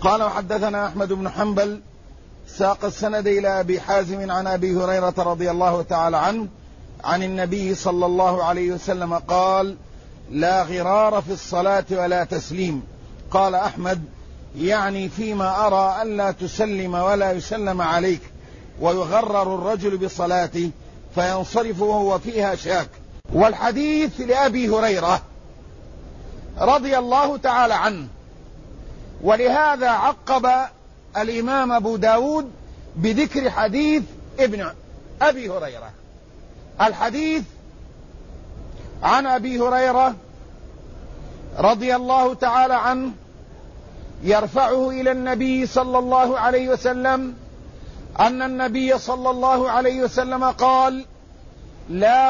قال وحدثنا أحمد بن حنبل ساق السند إلى أبي حازم عن أبي هريرة رضي الله تعالى عنه عن النبي صلى الله عليه وسلم قال: لا غرار في الصلاة ولا تسليم. قال أحمد: يعني فيما أرى ألا تسلم ولا يسلم عليك ويغرر الرجل بصلاته فينصرف وهو فيها شاك. والحديث لأبي هريرة رضي الله تعالى عنه، ولهذا عقب الإمام أبو داود بذكر حديث ابن أبي هريرة. الحديث عن أبي هريرة رضي الله تعالى عنه يرفعه إلى النبي صلى الله عليه وسلم أن النبي صلى الله عليه وسلم قال: لا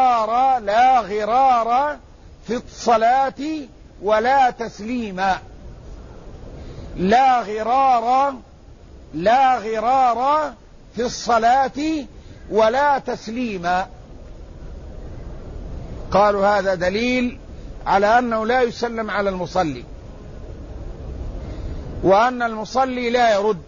غرار في الصلاة ولا تسليما. لا غرار في الصلاة ولا تسليما. قالوا هذا دليل على أنه لا يسلم على المصلي، وأن المصلي لا يرد.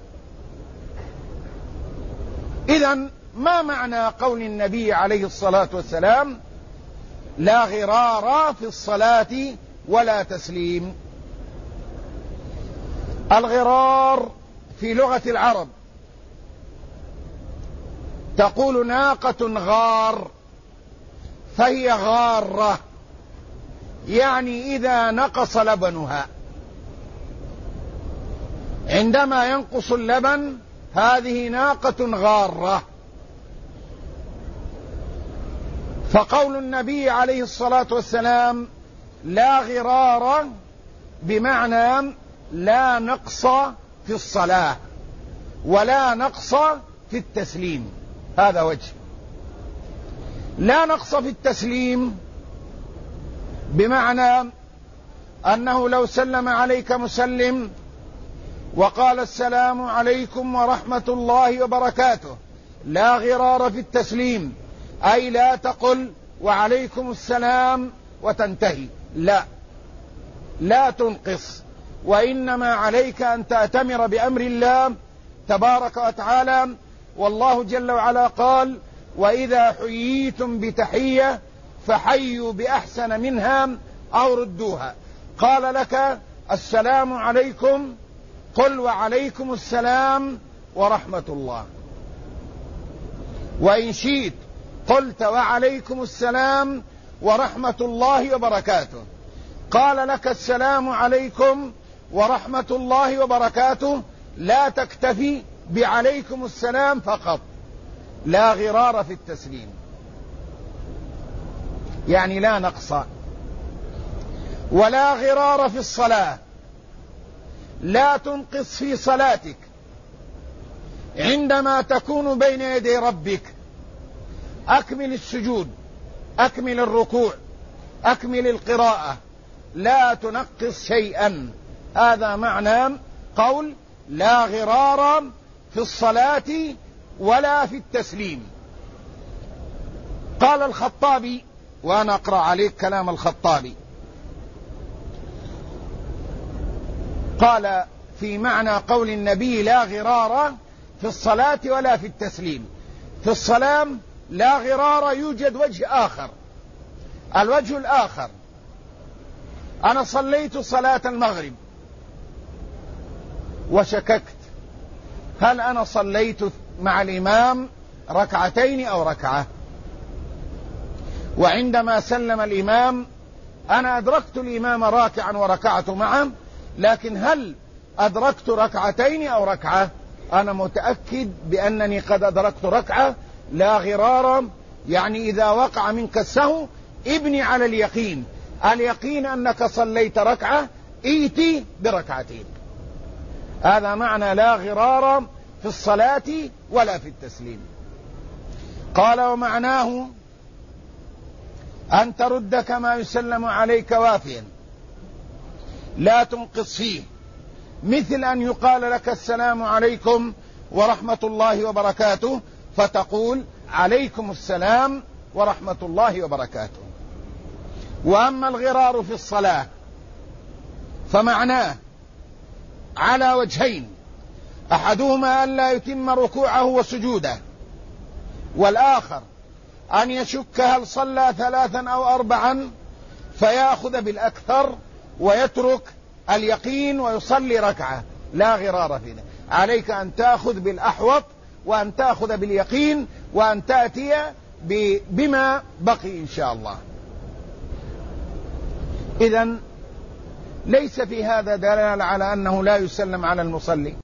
إذن ما معنى قول النبي عليه الصلاة والسلام: لا غرار في الصلاة ولا تسليم؟ الغرار في لغة العرب تقول ناقة غار، فهي غارة، يعني إذا نقص لبنها، عندما ينقص اللبن هذه ناقة غارة. فقول النبي عليه الصلاة والسلام لا غرار بمعنى لا نقص في الصلاة ولا نقص في التسليم. هذا وجه. لا نقص في التسليم بمعنى أنه لو سلم عليك مسلم وقال: السلام عليكم ورحمة الله وبركاته، لا غرار في التسليم، أي لا تقل وعليكم السلام وتنتهي، لا تنقص، وإنما عليك أن تأتمر بأمر الله تبارك وتعالى. والله جل وعلا قال: وإذا حييتم بتحية فحيوا بأحسن منها أو ردوها. قال لك: السلام عليكم، قل وعليكم السلام ورحمة الله. وإن شئت قلت وعليكم السلام ورحمة الله وبركاته. قال لك: السلام عليكم ورحمة الله وبركاته، لا تكتفي بعليكم السلام فقط. لا غرار في التسليم، يعني لا نقص. ولا غرار في الصلاة، لا تنقص في صلاتك عندما تكون بين يدي ربك. أكمل السجود، أكمل الركوع، أكمل القراءة، لا تنقص شيئا. هذا معنى قول لا غرار في الصلاة ولا في التسليم. قال الخطابي، وأنا أقرأ عليك كلام الخطابي، قال في معنى قول النبي لا غرار في الصلاة ولا في التسليم: في الصلاة لا غرار يوجد وجه آخر. الوجه الآخر: أنا صليت صلاة المغرب وشككت هل أنا صليت مع الإمام ركعتين أو ركعة، وعندما سلم الإمام أنا أدركت الإمام راكعا وركعت معه، لكن هل أدركت ركعتين أو ركعة؟ أنا متأكد بأنني قد أدركت ركعة. لا غرار يعني إذا وقع منك السهو ابني على اليقين، اليقين أنك صليت ركعة، ائتي بركعتين. هذا معنى لا غرار في الصلاة ولا في التسليم. قال: ومعناه أن ترد كما يسلم عليك وافيا، لا تنقص فيه، مثل أن يقال لك: السلام عليكم ورحمة الله وبركاته، فتقول: عليكم السلام ورحمة الله وبركاته. وأما الغرار في الصلاة فمعناه على وجهين: أحدهما أن لا يتم ركوعه وسجوده، والآخر أن يشك هل صلى 3 أو 4 فيأخذ بالأكثر ويترك اليقين ويصلي ركعة، لا غرار في ذلك. عليك أن تأخذ بالأحوط، وأن تأخذ باليقين، وأن تأتي بما بقي إن شاء الله. إذن ليس في هذا دلالة على أنه لا يسلم على المصلي.